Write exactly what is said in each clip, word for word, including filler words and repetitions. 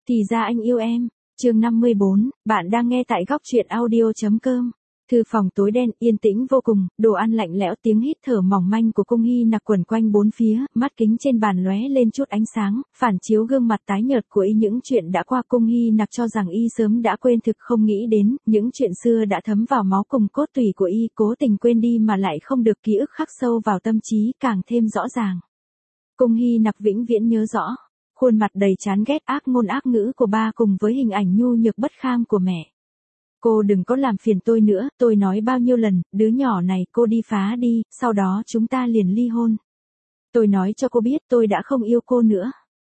Thì ra anh yêu em. Chương năm mươi bốn, bạn đang nghe tại góc truyện audio chấm com. Thư phòng tối đen, yên tĩnh vô cùng, đồ ăn lạnh lẽo, tiếng hít thở mỏng manh của Cung Hy Nặc quẩn quanh bốn phía, mắt kính trên bàn lóe lên chút ánh sáng, phản chiếu gương mặt tái nhợt của y. Những chuyện đã qua Cung Hy Nặc cho rằng y sớm đã quên, thực không nghĩ đến, những chuyện xưa đã thấm vào máu cùng cốt tủy của y, cố tình quên đi mà lại không được ký ức khắc sâu vào tâm trí, càng thêm rõ ràng. Cung Hy Nặc vĩnh viễn nhớ rõ khuôn mặt đầy chán ghét, ác ngôn ác ngữ của ba cùng với hình ảnh nhu nhược bất kham của mẹ. Cô đừng có làm phiền tôi nữa, tôi nói bao nhiêu lần, đứa nhỏ này cô đi phá đi, sau đó chúng ta liền ly hôn. Tôi nói cho cô biết tôi đã không yêu cô nữa.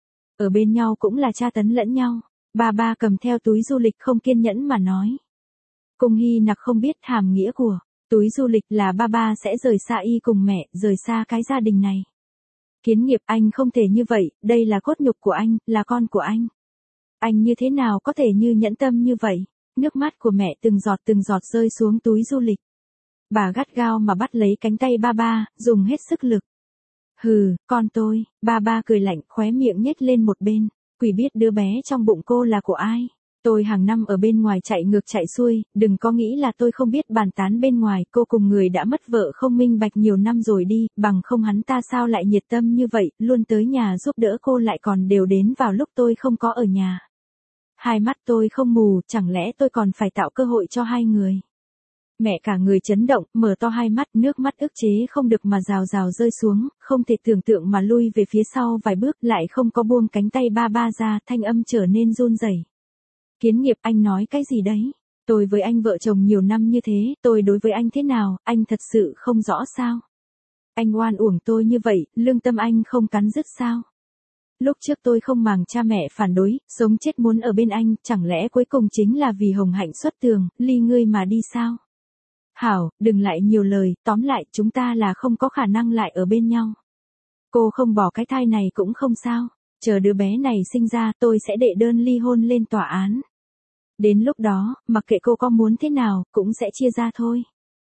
Ở bên nhau cũng là tra tấn lẫn nhau. Ba ba cầm theo túi du lịch không kiên nhẫn mà nói. Cung Hy Nặc không biết hàm nghĩa của túi du lịch là ba ba sẽ rời xa y cùng mẹ, rời xa cái gia đình này. Kiến Nghiệp, anh không thể như vậy, đây là cốt nhục của anh, là con của anh. Anh như thế nào có thể như nhẫn tâm như vậy? Nước mắt của mẹ từng giọt từng giọt rơi xuống túi du lịch. Bà gắt gao mà bắt lấy cánh tay ba ba, dùng hết sức lực. Hừ, con tôi, ba ba cười lạnh, khóe miệng nhếch lên một bên. Quỷ biết đứa bé trong bụng cô là của ai. Tôi hàng năm ở bên ngoài chạy ngược chạy xuôi, đừng có nghĩ là tôi không biết bàn tán bên ngoài, cô cùng người đã mất vợ không minh bạch nhiều năm rồi đi, bằng không hắn ta sao lại nhiệt tâm như vậy, luôn tới nhà giúp đỡ cô, lại còn đều đến vào lúc tôi không có ở nhà. Hai mắt tôi không mù, chẳng lẽ tôi còn phải tạo cơ hội cho hai người. Mẹ cả người chấn động, mở to hai mắt, nước mắt ức chế không được mà rào rào rơi xuống, không thể tưởng tượng mà lui về phía sau vài bước, lại không có buông cánh tay ba ba ra, thanh âm trở nên run rẩy. Kiến Nghiệp, anh nói cái gì đấy? Tôi với anh vợ chồng nhiều năm như thế, tôi đối với anh thế nào, anh thật sự không rõ sao? Anh oan uổng tôi như vậy, lương tâm anh không cắn rứt sao? Lúc trước tôi không màng cha mẹ phản đối, sống chết muốn ở bên anh, chẳng lẽ cuối cùng chính là vì Hồng Hạnh xuất tường, ly ngươi mà đi sao? Hảo, đừng lại nhiều lời, tóm lại, chúng ta là không có khả năng lại ở bên nhau. Cô không bỏ cái thai này cũng không sao, chờ đứa bé này sinh ra tôi sẽ đệ đơn ly hôn lên tòa án. Đến lúc đó, mặc kệ cô có muốn thế nào, cũng sẽ chia ra thôi.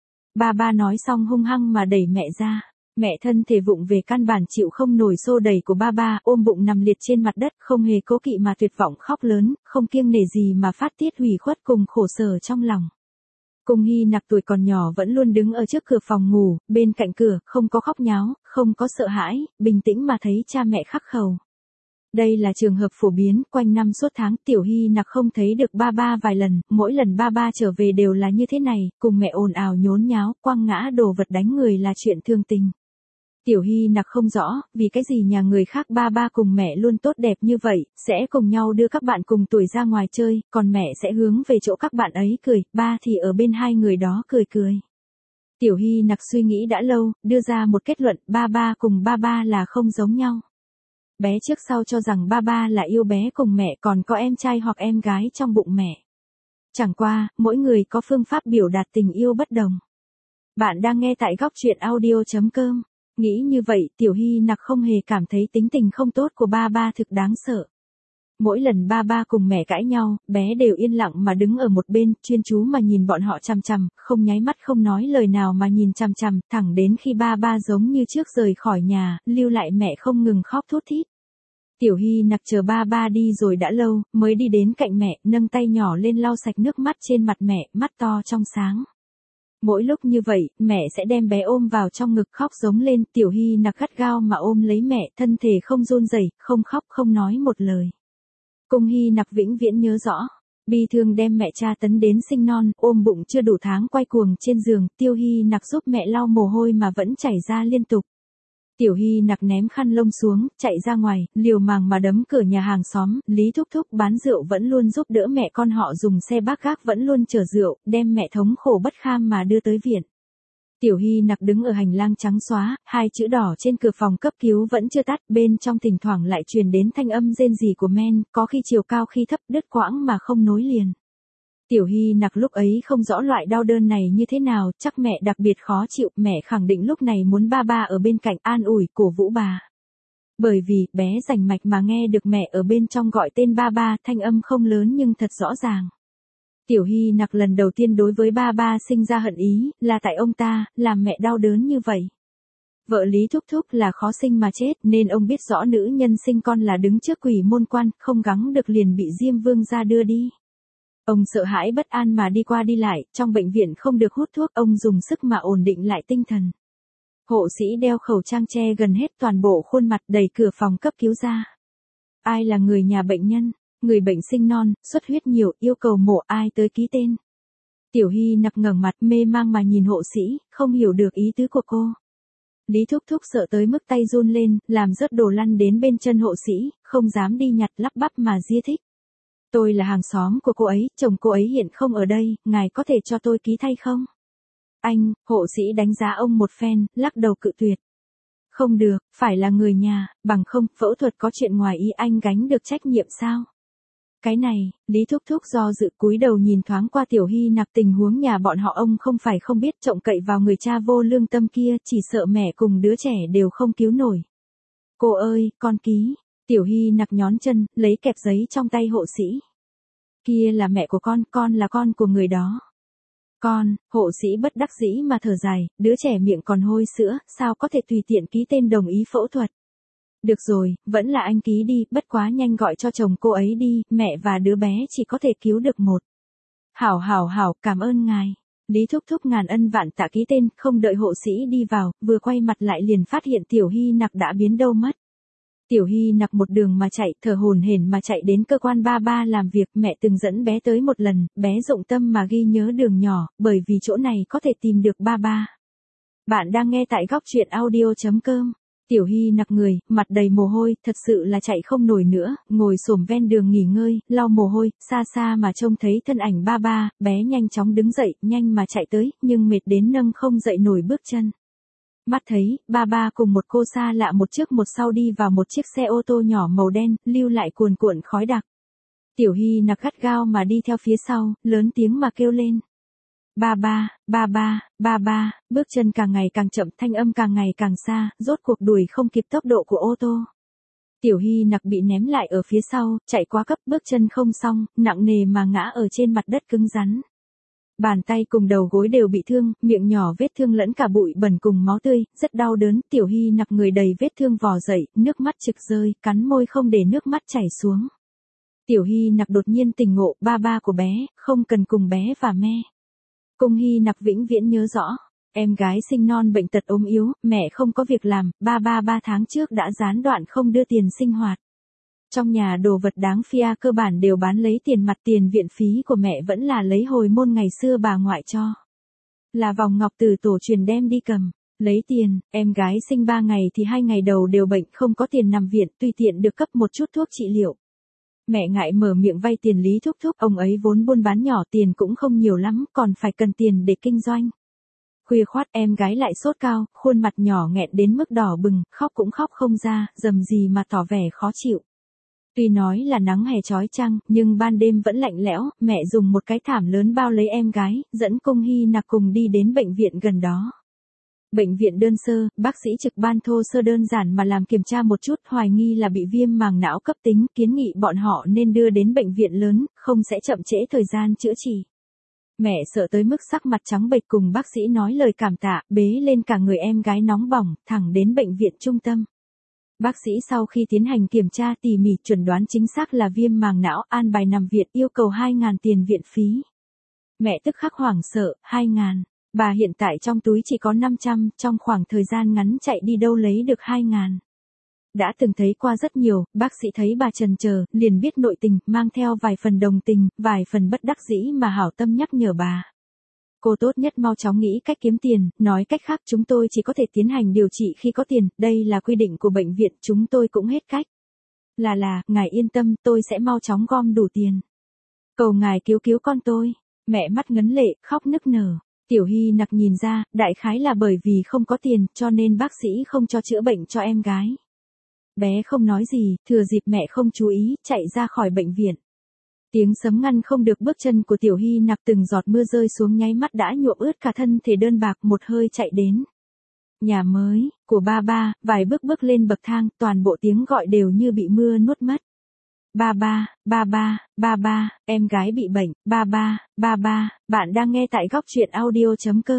Ba ba nói xong hung hăng mà đẩy mẹ ra. Mẹ thân thể vụng về căn bản chịu không nổi xô đẩy của ba ba, ôm bụng nằm liệt trên mặt đất, không hề cố kỵ mà tuyệt vọng khóc lớn, không kiêng nể gì mà phát tiết hủy khuất cùng khổ sở trong lòng. Cung Hy Nặc tuổi còn nhỏ vẫn luôn đứng ở trước cửa phòng ngủ, bên cạnh cửa, không có khóc nháo, không có sợ hãi, bình tĩnh mà thấy cha mẹ khắc khẩu. Đây là trường hợp phổ biến, quanh năm suốt tháng Tiểu Hy Nặc không thấy được ba ba vài lần, mỗi lần ba ba trở về đều là như thế này, cùng mẹ ồn ào nhốn nháo, quăng ngã đồ vật đánh người là chuyện thường tình. Tiểu Hy Nặc không rõ, vì cái gì nhà người khác ba ba cùng mẹ luôn tốt đẹp như vậy, sẽ cùng nhau đưa các bạn cùng tuổi ra ngoài chơi, còn mẹ sẽ hướng về chỗ các bạn ấy cười, ba thì ở bên hai người đó cười cười. Tiểu Hy Nặc suy nghĩ đã lâu, đưa ra một kết luận, ba ba cùng ba ba là không giống nhau. Bé trước sau cho rằng ba ba là yêu bé cùng mẹ, còn có em trai hoặc em gái trong bụng mẹ. Chẳng qua, mỗi người có phương pháp biểu đạt tình yêu bất đồng. Bạn đang nghe tại góc truyện audio chấm com. Nghĩ như vậy, Tiểu Hy Nặc không hề cảm thấy tính tình không tốt của ba ba thực đáng sợ. Mỗi lần ba ba cùng mẹ cãi nhau, bé đều yên lặng mà đứng ở một bên, chuyên chú mà nhìn bọn họ chằm chằm, không nháy mắt không nói lời nào mà nhìn chằm chằm, thẳng đến khi ba ba giống như trước rời khỏi nhà, lưu lại mẹ không ngừng khóc thút thít. Tiểu Hy Nặc chờ ba ba đi rồi đã lâu, mới đi đến cạnh mẹ, nâng tay nhỏ lên lau sạch nước mắt trên mặt mẹ, mắt to trong sáng. Mỗi lúc như vậy, mẹ sẽ đem bé ôm vào trong ngực khóc giống lên, Tiểu Hy Nặc gắt gao mà ôm lấy mẹ, thân thể không run rẩy, không khóc không nói một lời. Cung Hy Nặc vĩnh viễn nhớ rõ, bi thương đem mẹ tra tấn đến sinh non, ôm bụng chưa đủ tháng quay cuồng trên giường, Tiêu Hy Nặc giúp mẹ lau mồ hôi mà vẫn chảy ra liên tục. Tiểu Hy Nặc ném khăn lông xuống, chạy ra ngoài, liều màng mà đấm cửa nhà hàng xóm, Lý Thúc Thúc bán rượu vẫn luôn giúp đỡ mẹ con họ, dùng xe bác gác vẫn luôn chở rượu, đem mẹ thống khổ bất kham mà đưa tới viện. Tiểu Hy Nặc đứng ở hành lang trắng xóa, hai chữ đỏ trên cửa phòng cấp cứu vẫn chưa tắt, bên trong thỉnh thoảng lại truyền đến thanh âm rên rỉ của men, có khi chiều cao khi thấp, đứt quãng mà không nối liền. Tiểu Hy Nặc lúc ấy không rõ loại đau đớn này như thế nào, chắc mẹ đặc biệt khó chịu, mẹ khẳng định lúc này muốn ba ba ở bên cạnh an ủi, cổ vũ bà. Bởi vì, bé rành mạch mà nghe được mẹ ở bên trong gọi tên ba ba, thanh âm không lớn nhưng thật rõ ràng. Tiểu Hy Nặc lần đầu tiên đối với ba ba sinh ra hận ý, là tại ông ta, làm mẹ đau đớn như vậy. Vợ Lý Thúc Thúc là khó sinh mà chết nên ông biết rõ nữ nhân sinh con là đứng trước quỷ môn quan, không gắng được liền bị Diêm Vương gia đưa đi. Ông sợ hãi bất an mà đi qua đi lại, trong bệnh viện không được hút thuốc, ông dùng sức mà ổn định lại tinh thần. Hộ sĩ đeo khẩu trang che gần hết toàn bộ khuôn mặt, đẩy cửa phòng cấp cứu ra. Ai là người nhà bệnh nhân? Người bệnh sinh non, xuất huyết nhiều, yêu cầu mổ, ai tới ký tên? Tiểu Hy nặc ngẩng mặt mê mang mà nhìn hộ sĩ, không hiểu được ý tứ của cô. Lý Thúc Thúc sợ tới mức tay run lên, làm rớt đồ lăn đến bên chân hộ sĩ, không dám đi nhặt, lắp bắp mà ria thích. Tôi là hàng xóm của cô ấy, chồng cô ấy hiện không ở đây, ngài có thể cho tôi ký thay không? Anh, hộ sĩ đánh giá ông một phen, lắc đầu cự tuyệt. Không được, phải là người nhà, bằng không, phẫu thuật có chuyện ngoài ý anh gánh được trách nhiệm sao? Cái này, Lý Thúc Thúc do dự cúi đầu nhìn thoáng qua Tiểu Hy nặc, tình huống nhà bọn họ ông không phải không biết, trông cậy vào người cha vô lương tâm kia, chỉ sợ mẹ cùng đứa trẻ đều không cứu nổi. Cô ơi, con ký. Tiểu Hy nặc nhón chân, lấy kẹp giấy trong tay hộ sĩ. Kia là mẹ của con, con là con của người đó. Con, hộ sĩ bất đắc dĩ mà thở dài, đứa trẻ miệng còn hôi sữa, sao có thể tùy tiện ký tên đồng ý phẫu thuật. Được rồi, vẫn là anh ký đi, bất quá nhanh gọi cho chồng cô ấy đi, mẹ và đứa bé chỉ có thể cứu được một. Hảo hảo hảo, cảm ơn ngài. Lý Thúc Thúc ngàn ân vạn tạ ký tên, không đợi hộ sĩ đi vào, vừa quay mặt lại liền phát hiện Tiểu Hy nặc đã biến đâu mất. Tiểu Hy nặc một đường mà chạy, thở hổn hển mà chạy đến cơ quan ba ba làm việc, mẹ từng dẫn bé tới một lần, bé dụng tâm mà ghi nhớ đường nhỏ, bởi vì chỗ này có thể tìm được ba ba. Bạn đang nghe tại góc truyện audio chấm com. Tiểu Hy nặc người, mặt đầy mồ hôi, thật sự là chạy không nổi nữa, ngồi xổm ven đường nghỉ ngơi, lau mồ hôi, xa xa mà trông thấy thân ảnh ba ba, bé nhanh chóng đứng dậy, nhanh mà chạy tới, nhưng mệt đến nâng không dậy nổi bước chân. Mắt thấy, ba ba cùng một cô xa lạ một trước một sau đi vào một chiếc xe ô tô nhỏ màu đen, lưu lại cuồn cuộn khói đặc. Tiểu Hy nặc gắt gao mà đi theo phía sau, lớn tiếng mà kêu lên. Ba ba, ba ba, ba ba, bước chân càng ngày càng chậm, thanh âm càng ngày càng xa, rốt cuộc đuổi không kịp tốc độ của ô tô. Tiểu Hy nặc bị ném lại ở phía sau, chạy quá cấp, bước chân không xong, nặng nề mà ngã ở trên mặt đất cứng rắn. Bàn tay cùng đầu gối đều bị thương, miệng nhỏ vết thương lẫn cả bụi bẩn cùng máu tươi, rất đau đớn, Tiểu Hy nặc người đầy vết thương vò dậy, nước mắt trực rơi, cắn môi không để nước mắt chảy xuống. Tiểu Hy nặc đột nhiên tỉnh ngộ, ba ba của bé, không cần cùng bé và me. Cung Hy nặc vĩnh viễn nhớ rõ, em gái sinh non bệnh tật ốm yếu, mẹ không có việc làm, ba ba ba tháng trước đã gián đoạn không đưa tiền sinh hoạt. Trong nhà đồ vật đáng phia cơ bản đều bán lấy tiền mặt, tiền viện phí của mẹ vẫn là lấy hồi môn ngày xưa bà ngoại cho. Là vòng ngọc từ tổ truyền đem đi cầm, lấy tiền, em gái sinh ba ngày thì hai ngày đầu đều bệnh, không có tiền nằm viện, tùy tiện được cấp một chút thuốc trị liệu. Mẹ ngại mở miệng vay tiền Lý Thúc Thúc, ông ấy vốn buôn bán nhỏ, tiền cũng không nhiều lắm, còn phải cần tiền để kinh doanh. Khuya khoát em gái lại sốt cao, khuôn mặt nhỏ nghẹn đến mức đỏ bừng, khóc cũng khóc không ra, dầm gì mà tỏ vẻ khó chịu. Tuy nói là nắng hè chói chang, nhưng ban đêm vẫn lạnh lẽo, mẹ dùng một cái thảm lớn bao lấy em gái, dẫn Cung Hy nặc cùng đi đến bệnh viện gần đó. Bệnh viện đơn sơ, bác sĩ trực ban thô sơ đơn giản mà làm kiểm tra một chút, hoài nghi là bị viêm màng não cấp tính, kiến nghị bọn họ nên đưa đến bệnh viện lớn, không sẽ chậm trễ thời gian chữa trị. Mẹ sợ tới mức sắc mặt trắng bệch, cùng bác sĩ nói lời cảm tạ, bế lên cả người em gái nóng bỏng, thẳng đến bệnh viện trung tâm. Bác sĩ sau khi tiến hành kiểm tra tỉ mỉ, chuẩn đoán chính xác là viêm màng não, an bài nằm viện, yêu cầu hai ngàn tiền viện phí. Mẹ tức khắc hoảng sợ, hai ngàn. Bà hiện tại trong túi chỉ có năm trăm, trong khoảng thời gian ngắn chạy đi đâu lấy được hai ngàn. Đã từng thấy qua rất nhiều, bác sĩ thấy bà chần chờ, liền biết nội tình, mang theo vài phần đồng tình, vài phần bất đắc dĩ mà hảo tâm nhắc nhở bà. Cô tốt nhất mau chóng nghĩ cách kiếm tiền, nói cách khác chúng tôi chỉ có thể tiến hành điều trị khi có tiền, đây là quy định của bệnh viện, chúng tôi cũng hết cách. Là là, ngài yên tâm, tôi sẽ mau chóng gom đủ tiền. Cầu ngài cứu cứu con tôi. Mẹ mắt ngấn lệ, khóc nức nở. Tiểu Hy nặc nhìn ra, đại khái là bởi vì không có tiền, cho nên bác sĩ không cho chữa bệnh cho em gái. Bé không nói gì, thừa dịp mẹ không chú ý, chạy ra khỏi bệnh viện. Tiếng sấm ngăn không được bước chân của Tiểu Hy nặc, từng giọt mưa rơi xuống nháy mắt đã nhuộm ướt cả thân thể đơn bạc, một hơi chạy đến. Nhà mới, của ba ba, vài bước bước lên bậc thang, toàn bộ tiếng gọi đều như bị mưa nuốt mất. Ba ba, ba ba, ba ba, em gái bị bệnh, ba ba, ba ba, bạn đang nghe tại góc truyện audio chấm com.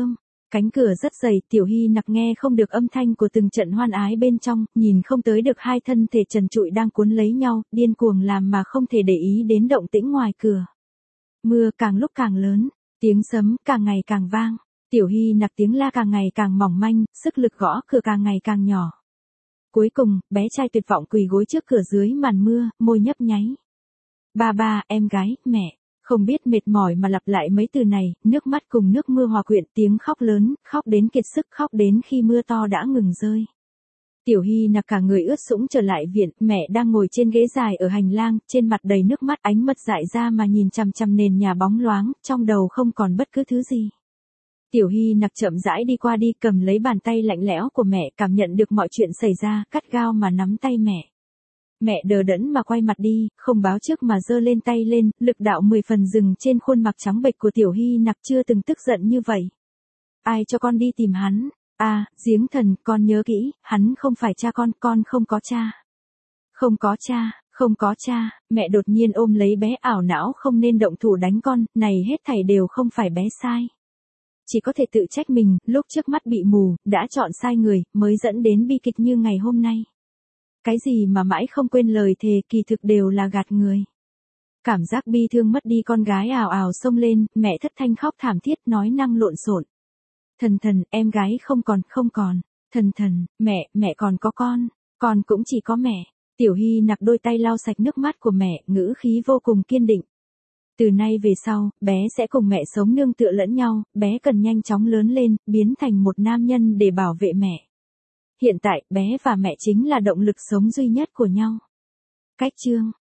Cánh cửa rất dày, Tiểu Hy Nặc nghe không được âm thanh của từng trận hoan ái bên trong, nhìn không tới được hai thân thể trần trụi đang cuốn lấy nhau, điên cuồng làm mà không thể để ý đến động tĩnh ngoài cửa. Mưa càng lúc càng lớn, tiếng sấm càng ngày càng vang, Tiểu Hy Nặc tiếng la càng ngày càng mỏng manh, sức lực gõ cửa càng ngày càng nhỏ. Cuối cùng, bé trai tuyệt vọng quỳ gối trước cửa dưới màn mưa, môi nhấp nháy. Ba ba, em gái, mẹ. Không biết mệt mỏi mà lặp lại mấy từ này, nước mắt cùng nước mưa hòa quyện, tiếng khóc lớn, khóc đến kiệt sức, khóc đến khi mưa to đã ngừng rơi. Tiểu Hy Nặc cả người ướt sũng trở lại viện, mẹ đang ngồi trên ghế dài ở hành lang, trên mặt đầy nước mắt, ánh mật dại ra mà nhìn chằm chằm nền nhà bóng loáng, trong đầu không còn bất cứ thứ gì. Tiểu Hy Nặc chậm rãi đi qua đi, cầm lấy bàn tay lạnh lẽo của mẹ, cảm nhận được mọi chuyện xảy ra, gắt gao mà nắm tay mẹ. Mẹ đờ đẫn mà quay mặt đi, không báo trước mà giơ lên tay lên, lực đạo mười phần dừng trên khuôn mặt trắng bệch của Tiểu Hy Nặc, chưa từng tức giận như vậy. Ai cho con đi tìm hắn? À, giếng thần, con nhớ kỹ, hắn không phải cha con, con không có cha. Không có cha, không có cha, mẹ đột nhiên ôm lấy bé, ảo não không nên động thủ đánh con, này hết thảy đều không phải bé sai. Chỉ có thể tự trách mình, lúc trước mắt bị mù, đã chọn sai người, mới dẫn đến bi kịch như ngày hôm nay. Cái gì mà mãi không quên lời thề, kỳ thực đều là gạt người. Cảm giác bi thương mất đi con gái ào ào xông lên, mẹ thất thanh khóc thảm thiết, nói năng lộn xộn. Thần thần, em gái không còn, không còn. Thần thần, mẹ, mẹ còn có con, con cũng chỉ có mẹ. Tiểu Hy Nặc đôi tay lau sạch nước mắt của mẹ, ngữ khí vô cùng kiên định. Từ nay về sau, bé sẽ cùng mẹ sống nương tựa lẫn nhau, bé cần nhanh chóng lớn lên, biến thành một nam nhân để bảo vệ mẹ. Hiện tại, bé và mẹ chính là động lực sống duy nhất của nhau. Cách chương